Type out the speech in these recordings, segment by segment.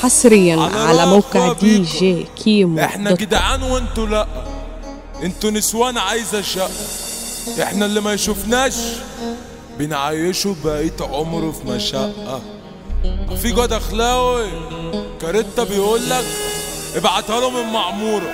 حصريا على موقع دي جي كيمو. احنا جدعان وانتوا لا، انتوا نسوان عايزة شقة، احنا اللي ما يشوفناش بنعيشه بقية عمره في مشقة. في جود اخلاوي كاريتا بيقولك ابعتها له من معمورة.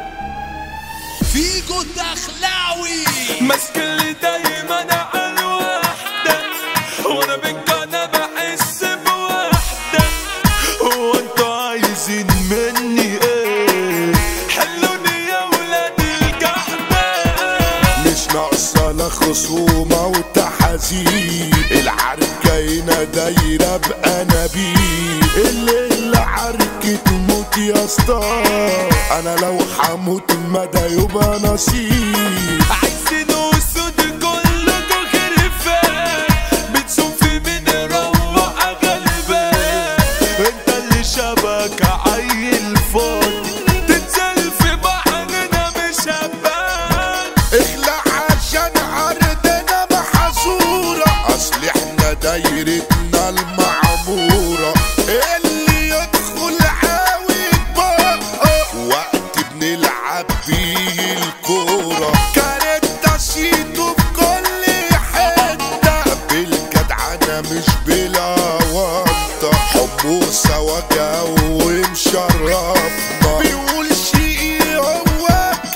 في جود اخلاوي ماسك اللي دايما على الوحدة، وانا بينك انا بحس بوحدة. هو انتوا عايزين مني ايه؟ حلوني يا ولاد الجحدة. مش ناقصة لا خصومة وتحازين، العركة دايرة بأنابيب، الليلة عركة موت يا اسطى، انا لو حموت المدى يبقى نصيب. عايزين اسود كلكوا خرفان، بتسوق في من روق غلبان. انت اللي شبك عيل فاضي، تنزل في بحرنا مش هبان. اخلع عشان عرضنا محظورة، اصل احنا دايرتنا المعمورة، اللي يدخل عاود بقى وقت بنلعب بيه الكورة. كانت تشيطه في كل حتة، بالجدعنة مش بلا وانطة، حموسة وجو مشرفنا، بيقولش ايه هو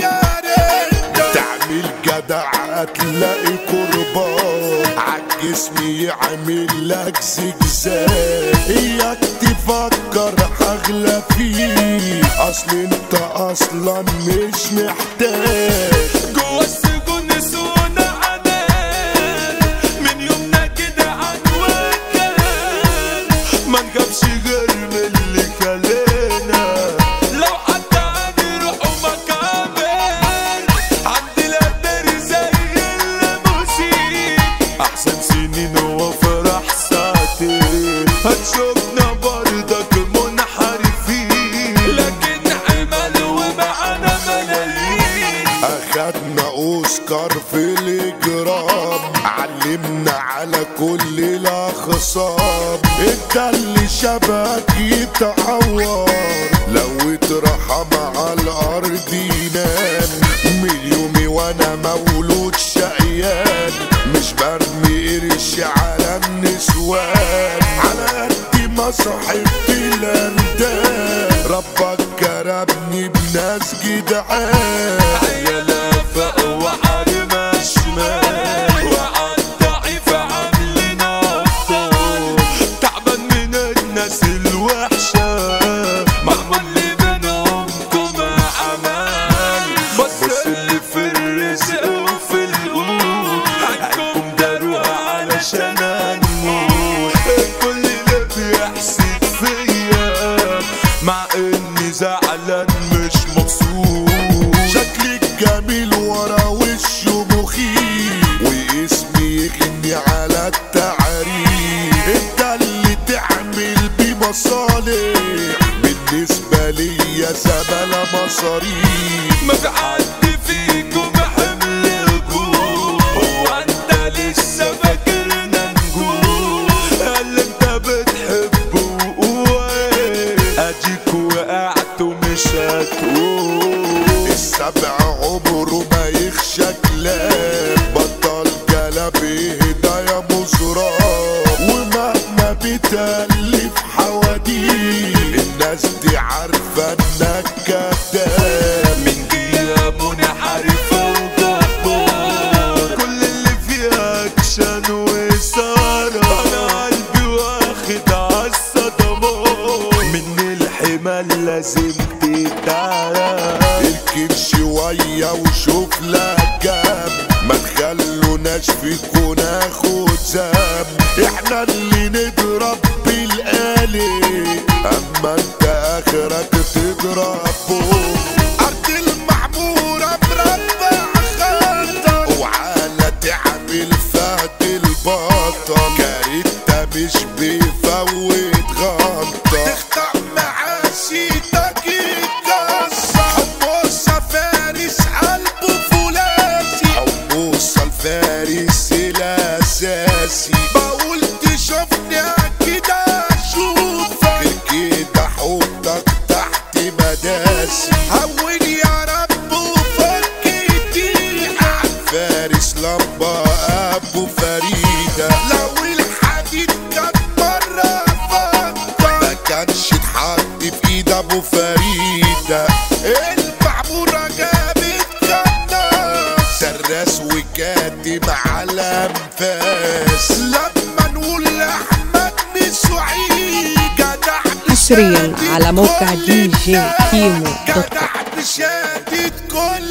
كارثة. تعمل جدع هتلاقي قربان، عالجسم يعمل لك زجزاج، اياك تفكر اغلى فيه، اصل انت اصلا مش محتاج. جوا السجون سونا عنان، من يومنا كده عنوان، ما نجابش غير من اللي خلينا، لو حتى هنروحوا مكابر، عندي القدر زي الليموسين. احسن سنين وفرح ساعتين، هتشوفنا بردك منحرفين، لكن عمل ومعانا ملايين. اخدنا اوسكار في الاجرام، علمنا على كل الاخصام، انت اللي شبك يتعور، لو اترحم على الارض ينام. من يومي وانا مولود شقيان، مش برمي قرش على النسوان، على قد ما صاحبت الانداد، ربك كرمني بناس جدعان. عيالة فوق وحرمة شمال، وعالضعيف عاملين أبطال، تعبان من الناس الوحشة، معمول لي بينهم كما عمال. بص اللي في الرزق وفي القلوب، هنكم داروها علشان هنموت. كل اللي بيحسد فيا، مع اني زعلان مش مبسوط، شكلك جميل ورا وشه مخيف، واسمي يغني على التعريف، انت اللي تعمل بمصالح، بالنسبة ليا زبالة مصاريف. ما في حد فيكم حمل هجوم، هو انت لسه فاكرنا نجوم؟ اللي انت بتحبه وقوي، اديك وقعت ومش هتقوم، السبع عمره ما يخشى كلاب، بطل جلب اهدى يا مزراب، ومهما بتألف حواديت، الناس دي عارفة انك كداب. من جياب منحرفة وجبار، كل اللي فيها اكشن وإثارة، انا قلبي واخد عالصدمات، من الحمال لازم تتعرف، اركب شوية وشوف لك جنب، ما تخلوناش فيكو ناخد ذنب، احنا اللي نضرب بالآلي، اما انت اخرك تضرب فوق. ارض المعمورة مربع خطر، وعلى تعمل فهد البطل، كاريتا مش بيفوت غلطة، تخطأ مع سيدك يتكسر، حموسة فارس قلبه فولاذي، حموسة الفارس الاساسي، بقول تشوفني كده اشوفك كده فارس لمبة ابو فريدة. لو الحديد كان مرة فضة ما كانش اتحط في ايد ابو فريدة. المعمورة جابت كناس سراس وكاتب على انفاس. لما نقول لاحمد مسعيد جدع حصريا على موقع DJ كيمو. جدع بشهادة كل